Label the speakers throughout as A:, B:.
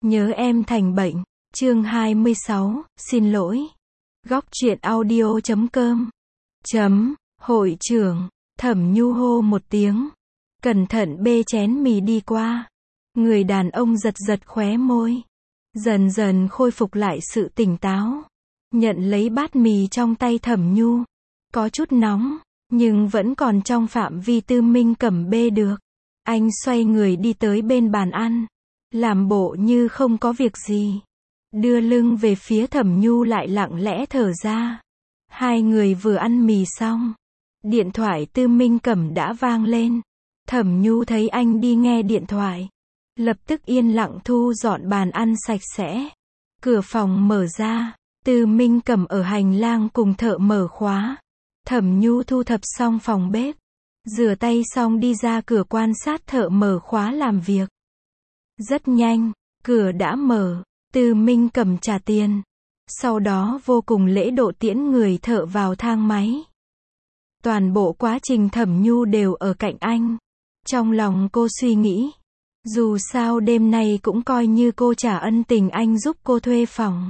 A: Nhớ em thành bệnh. Chương 26, xin lỗi. Góc truyện audio.com. Hội trưởng. Thẩm Nhu hô một tiếng. Cẩn thận bê chén mì đi qua. Người đàn ông giật giật khóe môi. Dần dần khôi phục lại sự tỉnh táo. Nhận lấy bát mì trong tay Thẩm Nhu. Có chút nóng, nhưng vẫn còn trong phạm vi Tư Minh Cẩm bê được. Anh xoay người đi tới bên bàn ăn. Làm bộ như không có việc gì. Đưa lưng về phía Thẩm Nhu lại lặng lẽ thở ra. Hai người vừa ăn mì xong. Điện thoại Tư Minh Cẩm đã vang lên. Thẩm Nhu thấy anh đi nghe điện thoại. Lập tức yên lặng thu dọn bàn ăn sạch sẽ. Cửa phòng mở ra. Tư Minh Cẩm ở hành lang cùng thợ mở khóa. Thẩm Nhu thu thập xong phòng bếp. Rửa tay xong đi ra cửa quan sát thợ mở khóa làm việc. Rất nhanh, cửa đã mở. Tư Minh Cẩm trả tiền. Sau đó vô cùng lễ độ tiễn người thợ vào thang máy. Toàn bộ quá trình Thẩm Nhu đều ở cạnh anh. Trong lòng cô suy nghĩ. Dù sao đêm nay cũng coi như cô trả ân tình anh giúp cô thuê phòng.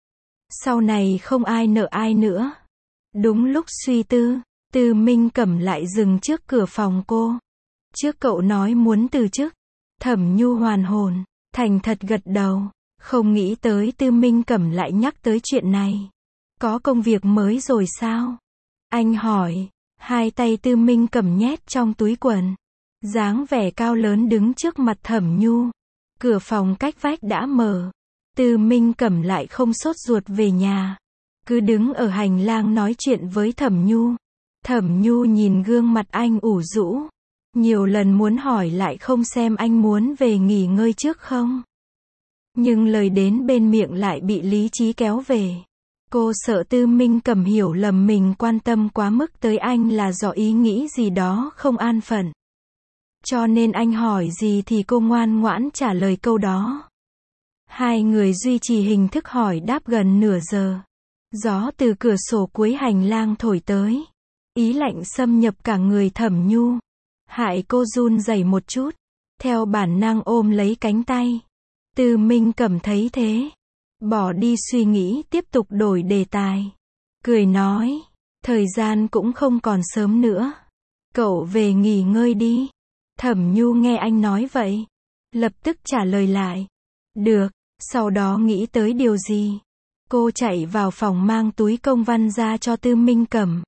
A: Sau này không ai nợ ai nữa. Đúng lúc suy tư, Tư Minh Cẩm lại dừng trước cửa phòng cô. Trước cậu nói muốn từ chức. Thẩm Nhu hoàn hồn, thành thật gật đầu. Không nghĩ tới Tư Minh Cẩm lại nhắc tới chuyện này. Có công việc mới rồi sao? Anh hỏi. Hai tay Tư Minh Cẩm nhét trong túi quần. Dáng vẻ cao lớn đứng trước mặt Thẩm Nhu. Cửa phòng cách vách đã mở. Tư Minh Cẩm lại không sốt ruột về nhà. Cứ đứng ở hành lang nói chuyện với Thẩm Nhu. Thẩm Nhu nhìn gương mặt anh ủ rũ. Nhiều lần muốn hỏi lại không xem anh muốn về nghỉ ngơi trước không. Nhưng lời đến bên miệng lại bị lý trí kéo về. Cô sợ Tư Minh Cẩm hiểu lầm mình quan tâm quá mức tới anh là do ý nghĩ gì đó không an phận. Cho nên anh hỏi gì thì cô ngoan ngoãn trả lời câu đó. Hai người duy trì hình thức hỏi đáp gần nửa giờ. Gió từ cửa sổ cuối hành lang thổi tới. Ý lạnh xâm nhập cả người Thẩm Nhu. Hại cô run rẩy một chút. Theo bản năng ôm lấy cánh tay. Tư Minh Cẩm thấy thế. Bỏ đi suy nghĩ tiếp tục đổi đề tài. Cười nói. Thời gian cũng không còn sớm nữa. Cậu về nghỉ ngơi đi. Thẩm Nhu nghe anh nói vậy. Lập tức trả lời lại. Được. Sau đó nghĩ tới điều gì. Cô chạy vào phòng mang túi công văn ra cho Tư Minh Cẩm.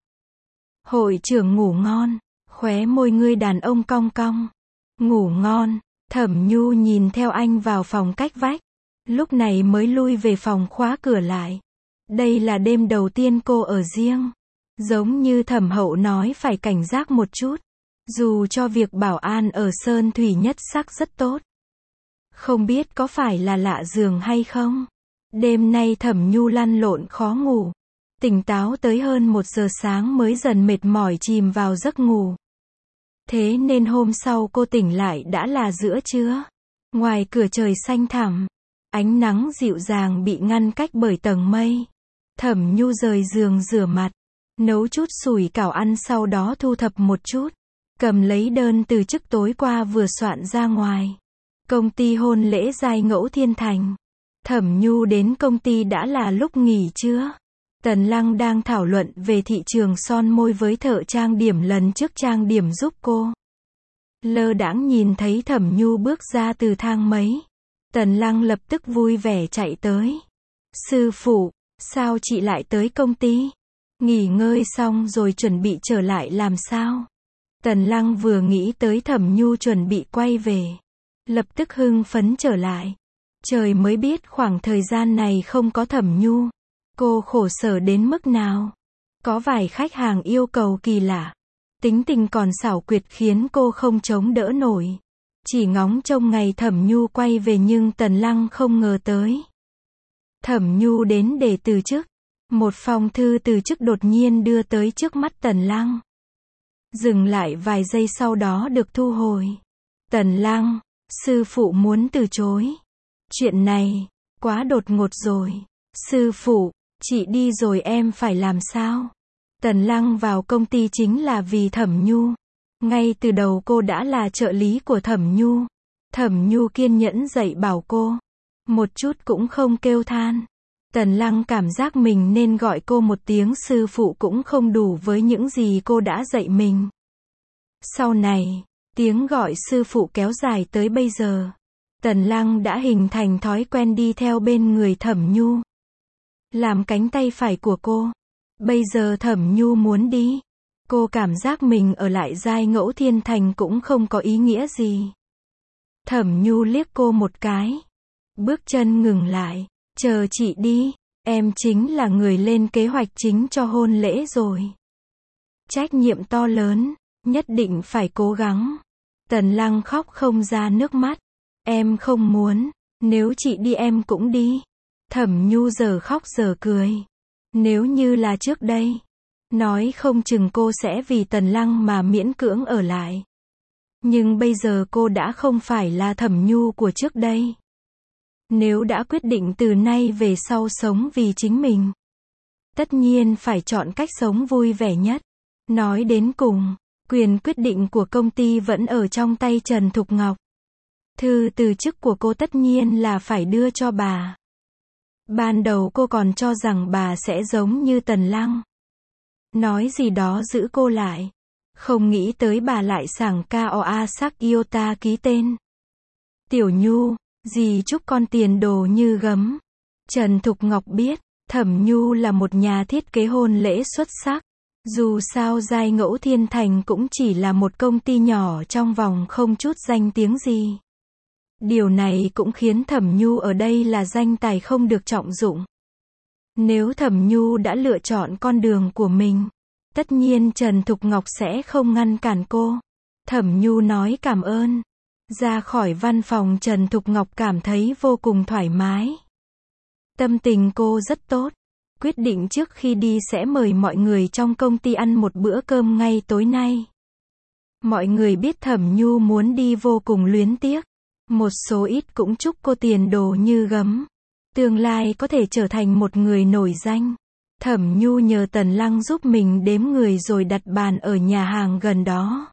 A: Hội trưởng ngủ ngon. Khóe môi người đàn ông cong cong. Ngủ ngon. Thẩm Nhu nhìn theo anh vào phòng cách vách. Lúc này mới lui về phòng khóa cửa lại. Đây là đêm đầu tiên cô ở riêng. Giống như Thẩm Hậu nói phải cảnh giác một chút. Dù cho việc bảo an ở Sơn Thủy Nhất Sắc rất tốt. Không biết có phải là lạ giường hay không? Đêm nay Thẩm Nhu lăn lộn khó ngủ. Tỉnh táo tới hơn 1 giờ sáng mới dần mệt mỏi chìm vào giấc ngủ. Thế nên hôm sau cô tỉnh lại đã là giữa trưa. Ngoài cửa trời xanh thẳm. Ánh nắng dịu dàng bị ngăn cách bởi tầng mây. Thẩm Nhu rời giường rửa mặt. Nấu chút sủi cảo ăn sau đó thu thập một chút. Cầm lấy đơn từ chức tối qua vừa soạn ra ngoài. Công ty hôn lễ giai ngẫu Thiên Thành. Thẩm Nhu đến công ty đã là lúc nghỉ trưa. Tần Lăng đang thảo luận về thị trường son môi với thợ trang điểm lần trước trang điểm giúp cô. Lơ đãng nhìn thấy Thẩm Nhu bước ra từ thang máy. Tần Lăng lập tức vui vẻ chạy tới. Sư phụ, sao chị lại tới công ty? Nghỉ ngơi xong rồi chuẩn bị trở lại làm sao? Tần Lăng vừa nghĩ tới Thẩm Nhu chuẩn bị quay về. Lập tức hưng phấn trở lại. Trời mới biết khoảng thời gian này không có Thẩm Nhu. Cô khổ sở đến mức nào. Có vài khách hàng yêu cầu kỳ lạ. Tính tình còn xảo quyệt khiến cô không chống đỡ nổi. Chỉ ngóng trông ngày Thẩm Nhu quay về nhưng Tần Lăng không ngờ tới. Thẩm Nhu đến để từ chức. Một phong thư từ chức đột nhiên đưa tới trước mắt Tần Lăng. Dừng lại vài giây sau đó được thu hồi. Tần Lăng, sư phụ muốn từ chối. Chuyện này, quá đột ngột rồi. Sư phụ, chị đi rồi em phải làm sao? Tần Lăng vào công ty chính là vì Thẩm Nhu. Ngay từ đầu cô đã là trợ lý của Thẩm Nhu. Thẩm Nhu kiên nhẫn dạy bảo cô. một chút cũng không kêu than. Tần Lăng cảm giác mình nên gọi cô một tiếng sư phụ cũng không đủ với những gì cô đã dạy mình. Sau này, tiếng gọi sư phụ kéo dài tới bây giờ. Tần Lăng đã hình thành thói quen đi theo bên người Thẩm Nhu, làm cánh tay phải của cô. Bây giờ Thẩm Nhu muốn đi, cô cảm giác mình ở lại Giai Ngẫu Thiên Thành cũng không có ý nghĩa gì. Thẩm Nhu liếc cô một cái, bước chân ngừng lại, chờ chị đi, em chính là người lên kế hoạch chính cho hôn lễ rồi. Trách nhiệm to lớn, nhất định phải cố gắng. Tần Lăng khóc không ra nước mắt. Em không muốn, nếu chị đi em cũng đi. Thẩm Nhu giờ khóc giờ cười. Nếu như là trước đây, nói không chừng cô sẽ vì Tần Lăng mà miễn cưỡng ở lại. Nhưng bây giờ cô đã không phải là Thẩm Nhu của trước đây. Nếu đã quyết định từ nay về sau sống vì chính mình, tất nhiên phải chọn cách sống vui vẻ nhất. Nói đến cùng, quyền quyết định của công ty vẫn ở trong tay Trần Thục Ngọc. Thư từ chức của cô tất nhiên là phải đưa cho bà. Ban đầu cô còn cho rằng bà sẽ giống như Tần Lăng, nói gì đó giữ cô lại. Không nghĩ tới bà lại sảng KOA sắc Iota ký tên. Tiểu Nhu, dì chúc con tiền đồ như gấm. Trần Thục Ngọc biết, Thẩm Nhu là một nhà thiết kế hôn lễ xuất sắc. Dù sao Giai Ngẫu Thiên Thành cũng chỉ là một công ty nhỏ trong vòng không chút danh tiếng gì. Điều này cũng khiến Thẩm Nhu ở đây là danh tài không được trọng dụng. Nếu Thẩm Nhu đã lựa chọn con đường của mình, tất nhiên Trần Thục Ngọc sẽ không ngăn cản cô. Thẩm Nhu nói cảm ơn. Ra khỏi văn phòng, Trần Thục Ngọc cảm thấy vô cùng thoải mái. Tâm tình cô rất tốt. Quyết định trước khi đi sẽ mời mọi người trong công ty ăn một bữa cơm ngay tối nay. Mọi người biết Thẩm Nhu muốn đi vô cùng luyến tiếc. Một số ít cũng chúc cô tiền đồ như gấm. Tương lai có thể trở thành một người nổi danh. Thẩm Nhu nhờ Tần Lăng giúp mình đếm người rồi đặt bàn ở nhà hàng gần đó.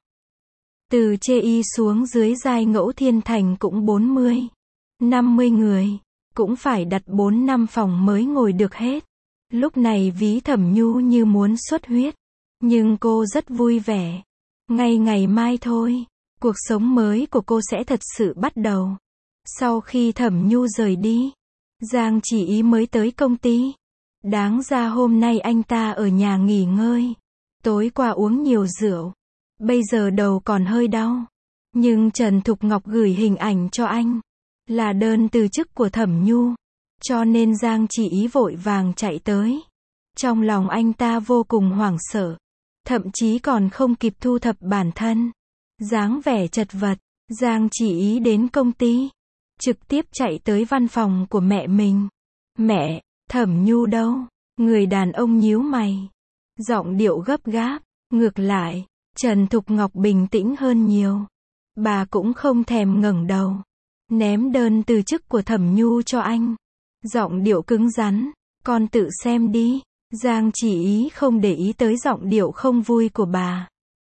A: Từ Chê Y xuống dưới Giai Ngẫu Thiên Thành cũng 40, 50 người. Cũng phải đặt 4-5 phòng mới ngồi được hết. Lúc này ví Thẩm Nhu như muốn xuất huyết. Nhưng cô rất vui vẻ. Ngay ngày mai thôi, cuộc sống mới của cô sẽ thật sự bắt đầu. Sau khi Thẩm Nhu rời đi, Giang Chỉ Ý mới tới công ty. Đáng ra hôm nay anh ta ở nhà nghỉ ngơi. Tối qua uống nhiều rượu. Bây giờ đầu còn hơi đau. Nhưng Trần Thục Ngọc gửi hình ảnh cho anh. Là đơn từ chức của Thẩm Nhu. Cho nên Giang Chỉ Ý vội vàng chạy tới. Trong lòng anh ta vô cùng hoảng sợ. Thậm chí còn không kịp thu thập bản thân. Dáng vẻ chật vật, Giang Chỉ Ý đến công ty. Trực tiếp chạy tới văn phòng của mẹ mình. Mẹ, Thẩm Nhu đâu? Người đàn ông nhíu mày. Giọng điệu gấp gáp. Ngược lại, Trần Thục Ngọc bình tĩnh hơn nhiều. Bà cũng không thèm ngẩng đầu. Ném đơn từ chức của Thẩm Nhu cho anh. Giọng điệu cứng rắn. Con tự xem đi. Giang Chỉ Ý không để ý tới giọng điệu không vui của bà.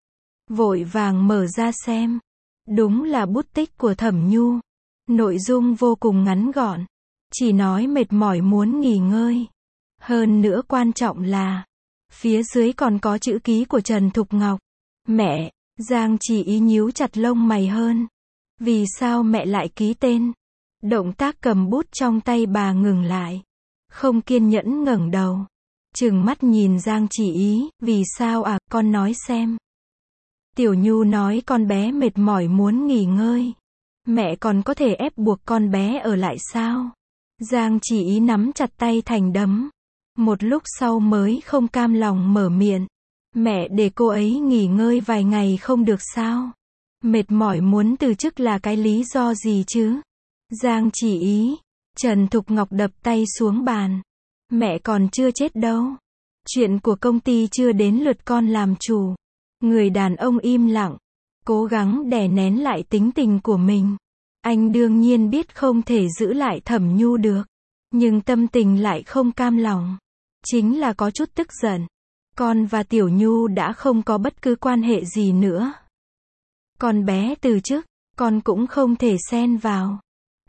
A: Vội vàng mở ra xem. Đúng là bút tích của Thẩm Nhu. Nội dung vô cùng ngắn gọn. Chỉ nói mệt mỏi muốn nghỉ ngơi. Hơn nữa quan trọng là, phía dưới còn có chữ ký của Trần Thục Ngọc. Mẹ, Giang Chỉ Ý nhíu chặt lông mày hơn. Vì sao mẹ lại ký tên? Động tác cầm bút trong tay bà ngừng lại. Không kiên nhẫn ngẩng đầu. Trừng mắt nhìn Giang Chỉ Ý, vì sao à, con nói xem. Tiểu Nhu nói con bé mệt mỏi muốn nghỉ ngơi. Mẹ còn có thể ép buộc con bé ở lại sao? Giang Chỉ Ý nắm chặt tay thành đấm. Một lúc sau mới không cam lòng mở miệng. Mẹ để cô ấy nghỉ ngơi vài ngày không được sao? Mệt mỏi muốn từ chức là cái lý do gì chứ? Giang Chỉ Ý. Trần Thục Ngọc đập tay xuống bàn. Mẹ còn chưa chết đâu. Chuyện của công ty chưa đến lượt con làm chủ. Người đàn ông im lặng. Cố gắng đè nén lại tính tình của mình. Anh đương nhiên biết không thể giữ lại Thẩm Nhu được. Nhưng tâm tình lại không cam lòng. Chính là có chút tức giận. Con và Tiểu Nhu đã không có bất cứ quan hệ gì nữa. Con bé từ chức, con cũng không thể xen vào.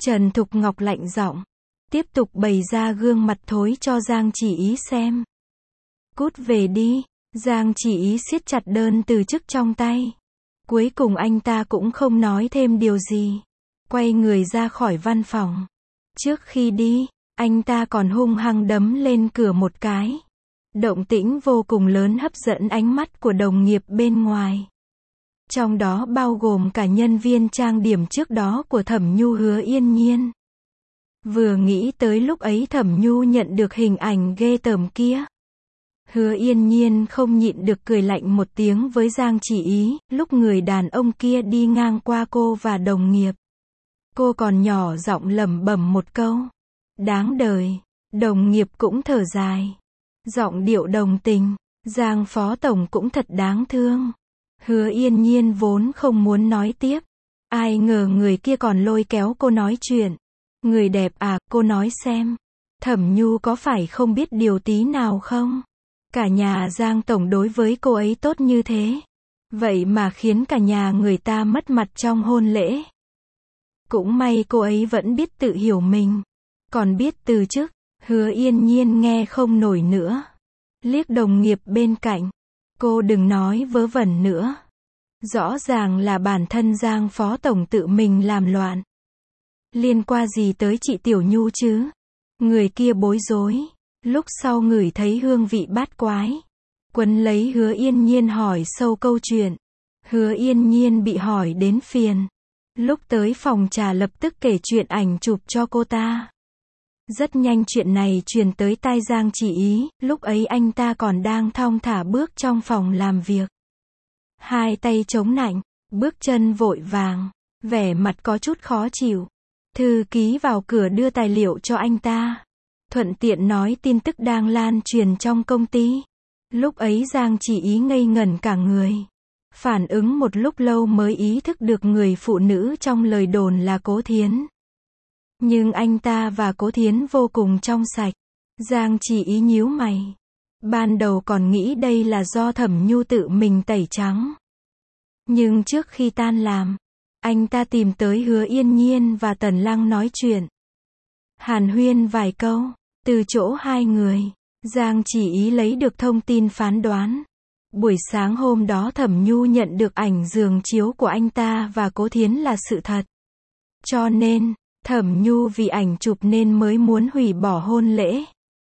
A: Trần Thục Ngọc lạnh giọng, tiếp tục bày ra gương mặt thối cho Giang Chỉ Ý xem. Cút về đi, Giang Chỉ Ý siết chặt đơn từ chức trong tay. Cuối cùng anh ta cũng không nói thêm điều gì. Quay người ra khỏi văn phòng. Trước khi đi, anh ta còn hung hăng đấm lên cửa một cái. Động tĩnh vô cùng lớn hấp dẫn ánh mắt của đồng nghiệp bên ngoài. Trong đó bao gồm cả nhân viên trang điểm trước đó của Thẩm Nhu Hứa Yên Nhiên. Vừa nghĩ tới lúc ấy Thẩm Nhu nhận được hình ảnh ghê tởm kia. Hứa Yên Nhiên không nhịn được cười lạnh một tiếng với Giang Chỉ Ý, lúc người đàn ông kia đi ngang qua cô và đồng nghiệp. Cô còn nhỏ giọng lẩm bẩm một câu. Đáng đời. Đồng nghiệp cũng thở dài. Giọng điệu đồng tình. Giang phó tổng cũng thật đáng thương. Hứa Yên Nhiên vốn không muốn nói tiếp. Ai ngờ người kia còn lôi kéo cô nói chuyện. Người đẹp à, cô nói xem. Thẩm Nhu có phải không biết điều tí nào không? Cả nhà Giang tổng đối với cô ấy tốt như thế. Vậy mà khiến cả nhà người ta mất mặt trong hôn lễ. Cũng may cô ấy vẫn biết tự hiểu mình. Còn biết từ chức. Hứa Yên Nhiên nghe không nổi nữa. Liếc đồng nghiệp bên cạnh. Cô đừng nói vớ vẩn nữa. Rõ ràng là bản thân Giang phó tổng tự mình làm loạn. Liên quan gì tới chị Tiểu Nhu chứ? Người kia bối rối. Lúc sau ngửi thấy hương vị bát quái. Quấn lấy Hứa Yên Nhiên hỏi sâu câu chuyện. Hứa Yên Nhiên bị hỏi đến phiền. Lúc tới phòng trà lập tức kể chuyện ảnh chụp cho cô ta. Rất nhanh chuyện này truyền tới tai Giang Chỉ Ý, lúc ấy anh ta còn đang thong thả bước trong phòng làm việc. Hai tay chống nạnh, bước chân vội vàng, vẻ mặt có chút khó chịu. Thư ký vào cửa đưa tài liệu cho anh ta. Thuận tiện nói tin tức đang lan truyền trong công ty. Lúc ấy Giang Chỉ Ý ngây ngẩn cả người. Phản ứng một lúc lâu mới ý thức được người phụ nữ trong lời đồn là Cố Thiến. Nhưng anh ta và Cố Thiến vô cùng trong sạch. Giang Chỉ Ý nhíu mày. Ban đầu còn nghĩ đây là do Thẩm Nhu tự mình tẩy trắng. Nhưng trước khi tan làm, anh ta tìm tới Hứa Yên Nhiên và Tần Lăng nói chuyện. Hàn huyên vài câu, từ chỗ hai người, Giang Chỉ Ý lấy được thông tin phán đoán. Buổi sáng hôm đó Thẩm Nhu nhận được ảnh giường chiếu của anh ta và Cố Thiến là sự thật. Cho nên, Thẩm Nhu vì ảnh chụp nên mới muốn hủy bỏ hôn lễ.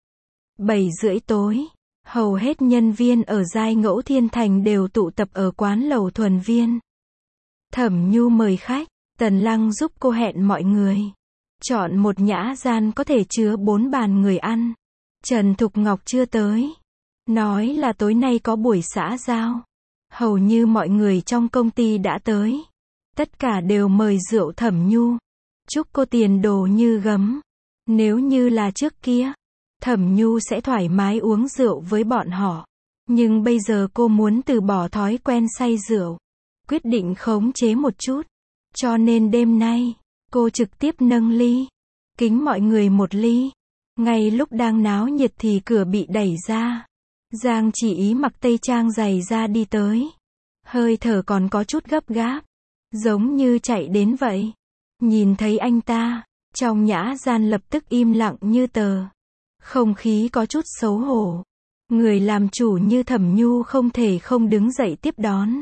A: 7:30 tối, hầu hết nhân viên ở Giai Ngẫu Thiên Thành đều tụ tập ở quán lẩu Thuần Viên. Thẩm Nhu mời khách, Tần Lăng giúp cô hẹn mọi người. Chọn một nhã gian có thể chứa 4 bàn người ăn. Trần Thục Ngọc chưa tới. Nói là tối nay có buổi xã giao. Hầu như mọi người trong công ty đã tới. Tất cả đều mời rượu Thẩm Nhu. Chúc cô tiền đồ như gấm. Nếu như là trước kia, Thẩm Nhu sẽ thoải mái uống rượu với bọn họ. Nhưng bây giờ cô muốn từ bỏ thói quen say rượu. Quyết định khống chế một chút. Cho nên đêm nay, cô trực tiếp nâng ly. Kính mọi người một ly. Ngay lúc đang náo nhiệt thì cửa bị đẩy ra. Giang Chỉ Ý mặc tây trang giày da đi tới. Hơi thở còn có chút gấp gáp. Giống như chạy đến vậy. Nhìn thấy anh ta, trong nhã gian lập tức im lặng như tờ. Không khí có chút xấu hổ. Người làm chủ như Thẩm Nhu không thể không đứng dậy tiếp đón.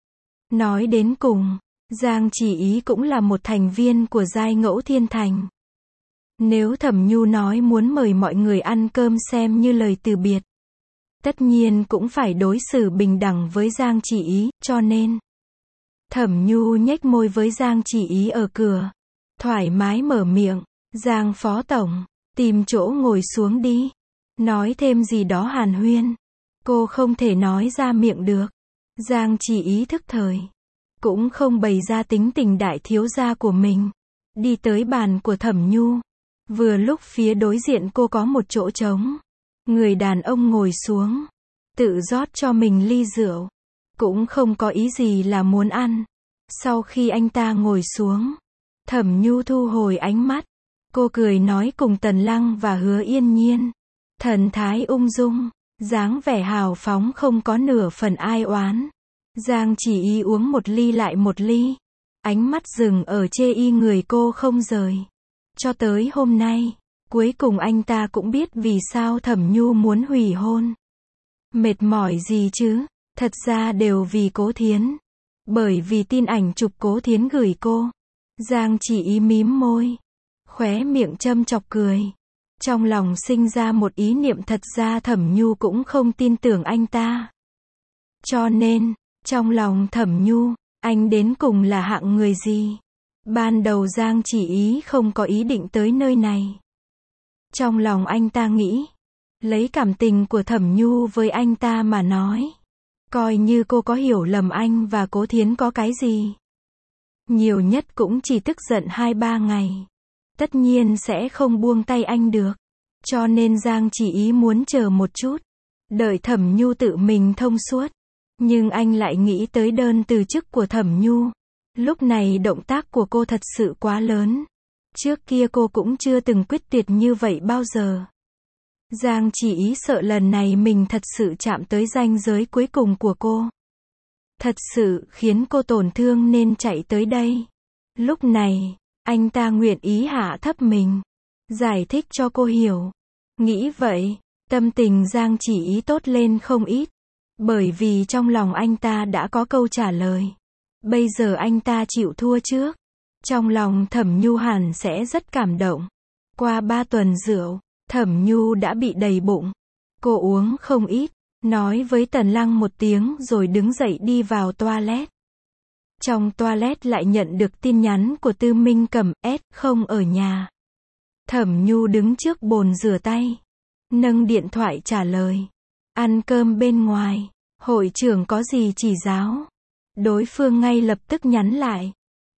A: Nói đến cùng, Giang Chỉ Ý cũng là một thành viên của Giai Ngẫu Thiên Thành. Nếu Thẩm Nhu nói muốn mời mọi người ăn cơm xem như lời từ biệt, tất nhiên cũng phải đối xử bình đẳng với Giang Chỉ Ý, cho nên Thẩm Nhu nhếch môi với Giang Chỉ Ý ở cửa. Thoải mái mở miệng. Giang phó tổng, tìm chỗ ngồi xuống đi. Nói thêm gì đó hàn huyên. Cô không thể nói ra miệng được. Giang Chỉ Ý thức thời. Cũng không bày ra tính tình đại thiếu gia của mình. Đi tới bàn của Thẩm Nhu. Vừa lúc phía đối diện cô có một chỗ trống. Người đàn ông ngồi xuống. Tự rót cho mình ly rượu. Cũng không có ý gì là muốn ăn. Sau khi anh ta ngồi xuống, Thẩm Nhu thu hồi ánh mắt. Cô cười nói cùng Tần Lăng và Hứa Yên Nhiên. Thần thái ung dung, dáng vẻ hào phóng không có nửa phần ai oán. Giang Chỉ Ý uống một ly lại một ly. Ánh mắt dừng ở chê y người cô không rời. Cho tới hôm nay, cuối cùng anh ta cũng biết vì sao Thẩm Nhu muốn hủy hôn. Mệt mỏi gì chứ, thật ra đều vì Cố Thiến. Bởi vì tin ảnh chụp Cố Thiến gửi cô. Giang Chỉ Ý mím môi, khóe miệng châm chọc cười. Trong lòng sinh ra một ý niệm thật ra Thẩm Nhu cũng không tin tưởng anh ta. Cho nên, trong lòng Thẩm Nhu, anh đến cùng là hạng người gì? Ban đầu Giang Chỉ Ý không có ý định tới nơi này. Trong lòng anh ta nghĩ, lấy cảm tình của Thẩm Nhu với anh ta mà nói, coi như cô có hiểu lầm anh và Cố Thiến có cái gì. Nhiều nhất cũng chỉ tức giận 2-3 ngày. Tất nhiên sẽ không buông tay anh được. Cho nên Giang Chỉ Ý muốn chờ một chút. Đợi Thẩm Nhu tự mình thông suốt. Nhưng anh lại nghĩ tới đơn từ chức của Thẩm Nhu. Lúc này động tác của cô thật sự quá lớn. Trước kia cô cũng chưa từng quyết tuyệt như vậy bao giờ. Giang Chỉ Ý sợ lần này mình thật sự chạm tới ranh giới cuối cùng của cô. Thật sự khiến cô tổn thương nên chạy tới đây. Lúc này, anh ta nguyện ý hạ thấp mình. Giải thích cho cô hiểu. Nghĩ vậy, tâm tình Giang Chỉ Ý tốt lên không ít. Bởi vì trong lòng anh ta đã có câu trả lời. Bây giờ anh ta chịu thua trước. Trong lòng Thẩm Nhu hẳn sẽ rất cảm động. Qua 3 tuần rượu, Thẩm Nhu đã bị đầy bụng. Cô uống không ít, nói với Tần Lăng một tiếng rồi đứng dậy đi vào toilet. Trong toilet lại nhận được tin nhắn của Tư Minh Cẩm, không ở nhà. Thẩm Nhu đứng trước bồn rửa tay, nâng điện thoại trả lời. Ăn cơm bên ngoài, hội trưởng có gì chỉ giáo. Đối phương ngay lập tức nhắn lại.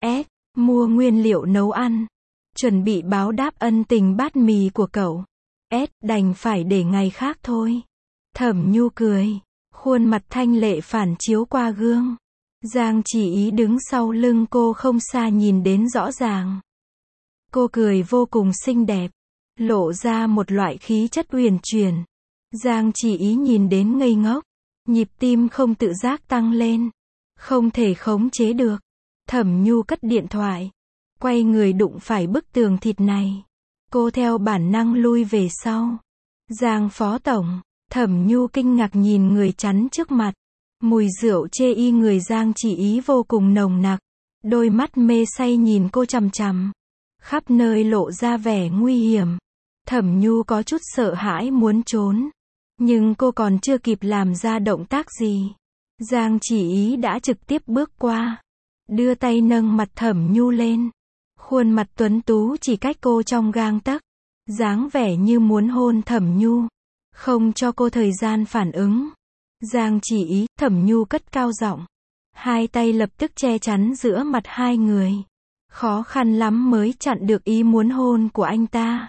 A: Mua nguyên liệu nấu ăn. Chuẩn bị báo đáp ân tình bát mì của cậu. Đành phải để ngày khác thôi. Thẩm Nhu cười, khuôn mặt thanh lệ phản chiếu qua gương. Giang Chỉ Ý đứng sau lưng cô không xa nhìn đến rõ ràng. Cô cười vô cùng xinh đẹp, lộ ra một loại khí chất uyển chuyển. Giang Chỉ Ý nhìn đến ngây ngốc, nhịp tim không tự giác tăng lên, không thể khống chế được. Thẩm Nhu cất điện thoại, quay người đụng phải bức tường thịt này. Cô theo bản năng lui về sau. Giang phó tổng, Thẩm Nhu kinh ngạc nhìn người chắn trước mặt. Mùi rượu chê y người Giang Chỉ Ý vô cùng nồng nặc. Đôi mắt mê say nhìn cô chằm chằm. Khắp nơi lộ ra vẻ nguy hiểm. Thẩm Nhu có chút sợ hãi muốn trốn. Nhưng cô còn chưa kịp làm ra động tác gì. Giang Chỉ Ý đã trực tiếp bước qua. Đưa tay nâng mặt Thẩm Nhu lên. Khuôn mặt tuấn tú chỉ cách cô trong gang tấc. Dáng vẻ như muốn hôn Thẩm Nhu. Không cho cô thời gian phản ứng. Giang Chỉ Ý, Thẩm Nhu cất cao giọng. Hai tay lập tức che chắn giữa mặt hai người. Khó khăn lắm mới chặn được ý muốn hôn của anh ta.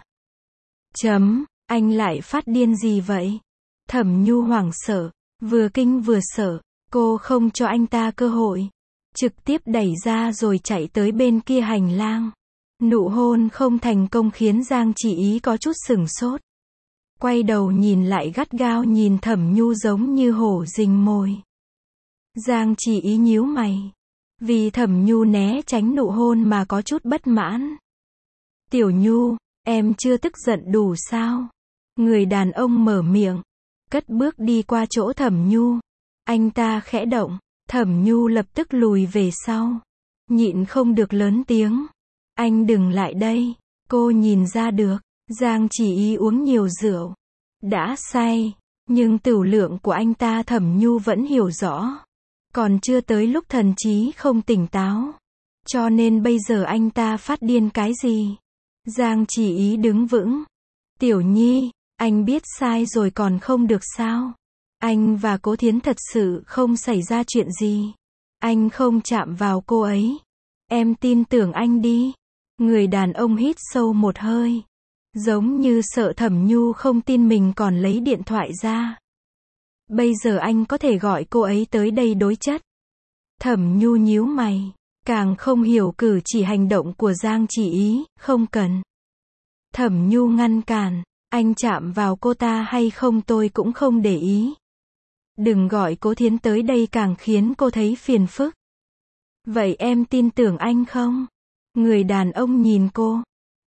A: Anh lại phát điên gì vậy? Thẩm Nhu hoảng sợ, vừa kinh vừa sợ. Cô không cho anh ta cơ hội. Trực tiếp đẩy ra rồi chạy tới bên kia hành lang. Nụ hôn không thành công khiến Giang Chỉ Ý có chút sửng sốt. Quay đầu nhìn lại gắt gao nhìn Thẩm Nhu giống như hổ rình mồi. Giang Chỉ Ý nhíu mày. Vì Thẩm Nhu né tránh nụ hôn mà có chút bất mãn. Tiểu Nhu, em chưa tức giận đủ sao? Người đàn ông mở miệng. Cất bước đi qua chỗ Thẩm Nhu. Anh ta khẽ động. Thẩm Nhu lập tức lùi về sau. Nhịn không được lớn tiếng. Anh đừng lại đây. Cô nhìn ra được. Giang Chỉ Ý uống nhiều rượu. Đã say. Nhưng tửu lượng của anh ta Thẩm Nhu vẫn hiểu rõ. Còn chưa tới lúc thần trí không tỉnh táo. Cho nên bây giờ anh ta phát điên cái gì? Giang Chỉ Ý đứng vững. Tiểu Nhi, anh biết sai rồi còn không được sao? Anh và Cố Thiến thật sự không xảy ra chuyện gì. Anh không chạm vào cô ấy. Em tin tưởng anh đi. Người đàn ông hít sâu một hơi. Giống như sợ Thẩm Nhu không tin mình còn lấy điện thoại ra. Bây giờ anh có thể gọi cô ấy tới đây đối chất. Thẩm Nhu nhíu mày. Càng không hiểu cử chỉ hành động của Giang Chỉ Ý. Không cần. Thẩm Nhu ngăn cản. Anh chạm vào cô ta hay không tôi cũng không để ý. Đừng gọi Cố Thiến tới đây càng khiến cô thấy phiền phức. Vậy em tin tưởng anh không? Người đàn ông nhìn cô.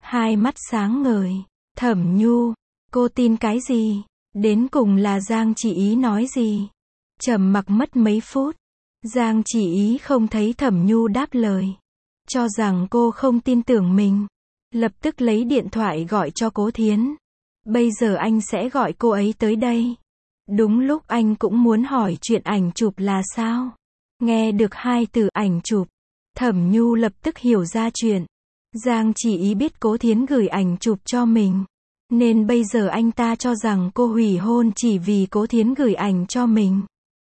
A: Hai mắt sáng ngời. Thẩm Nhu, cô tin cái gì? Đến cùng là Giang Chỉ Ý nói gì? Trầm mặc mất mấy phút. Giang Chỉ Ý không thấy Thẩm Nhu đáp lời. Cho rằng cô không tin tưởng mình. Lập tức lấy điện thoại gọi cho Cố Thiến. Bây giờ anh sẽ gọi cô ấy tới đây. Đúng lúc anh cũng muốn hỏi chuyện ảnh chụp là sao. Nghe được hai từ ảnh chụp, Thẩm Nhu lập tức hiểu ra chuyện. Giang Chỉ Ý biết Cố Thiến gửi ảnh chụp cho mình. Nên bây giờ anh ta cho rằng cô hủy hôn chỉ vì Cố Thiến gửi ảnh cho mình.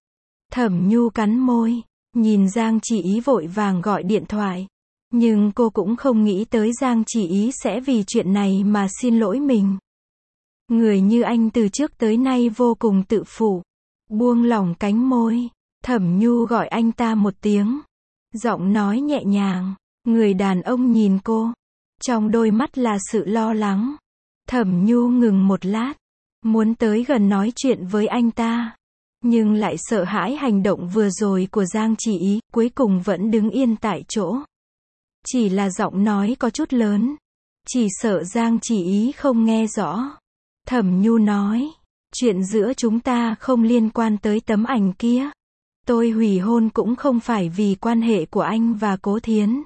A: Thẩm Nhu cắn môi, nhìn Giang Chỉ Ý vội vàng gọi điện thoại. Nhưng cô cũng không nghĩ tới Giang Chỉ Ý sẽ vì chuyện này mà xin lỗi mình. Người như anh từ trước tới nay vô cùng tự phụ. Buông lỏng cánh môi. Thẩm Nhu gọi anh ta một tiếng. Giọng nói nhẹ nhàng. Người đàn ông nhìn cô. Trong đôi mắt là sự lo lắng. Thẩm Nhu ngừng một lát. Muốn tới gần nói chuyện với anh ta. Nhưng lại sợ hãi hành động vừa rồi của Giang Chỉ Ý. Cuối cùng vẫn đứng yên tại chỗ. Chỉ là giọng nói có chút lớn. Chỉ sợ Giang Chỉ Ý không nghe rõ. Thẩm Nhu nói. Chuyện giữa chúng ta không liên quan tới tấm ảnh kia. Tôi hủy hôn cũng không phải vì quan hệ của anh và Cố Thiến.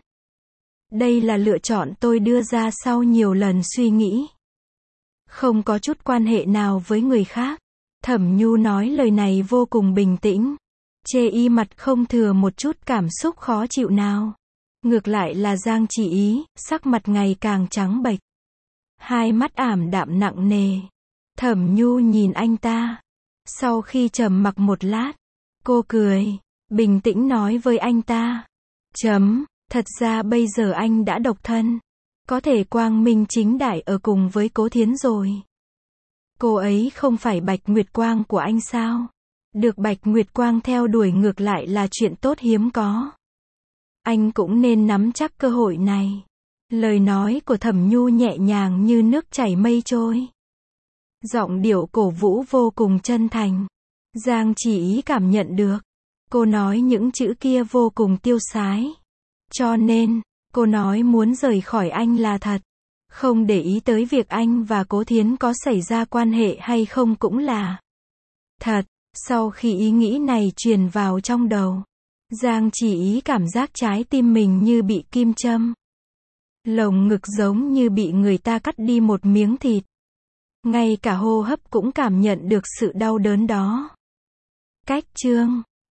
A: Đây là lựa chọn tôi đưa ra sau nhiều lần suy nghĩ. Không có chút quan hệ nào với người khác. Thẩm Nhu nói lời này vô cùng bình tĩnh. Chê y mặt không thừa một chút cảm xúc khó chịu nào. Ngược lại là Giang Chỉ Ý, sắc mặt ngày càng trắng bệch. Hai mắt ảm đạm nặng nề. Thẩm Nhu nhìn anh ta. Sau khi trầm mặc một lát, cô cười, bình tĩnh nói với anh ta. Thật ra bây giờ anh đã độc thân. Có thể quang minh chính đại ở cùng với Cố Thiến rồi. Cô ấy không phải Bạch Nguyệt Quang của anh sao? Được Bạch Nguyệt Quang theo đuổi ngược lại là chuyện tốt hiếm có. Anh cũng nên nắm chắc cơ hội này. Lời nói của Thẩm Nhu nhẹ nhàng như nước chảy mây trôi. Giọng điệu cổ vũ vô cùng chân thành. Giang Chỉ Ý cảm nhận được. Cô nói những chữ kia vô cùng tiêu sái. Cho nên, cô nói muốn rời khỏi anh là thật. Không để ý tới việc anh và Cố Thiến có xảy ra quan hệ hay không cũng là thật. Sau khi ý nghĩ này truyền vào trong đầu, Giang Chỉ Ý cảm giác trái tim mình như bị kim châm. Lồng ngực giống như bị người ta cắt đi một miếng thịt. Ngay cả hô hấp cũng cảm nhận được sự đau đớn đó. Cách chương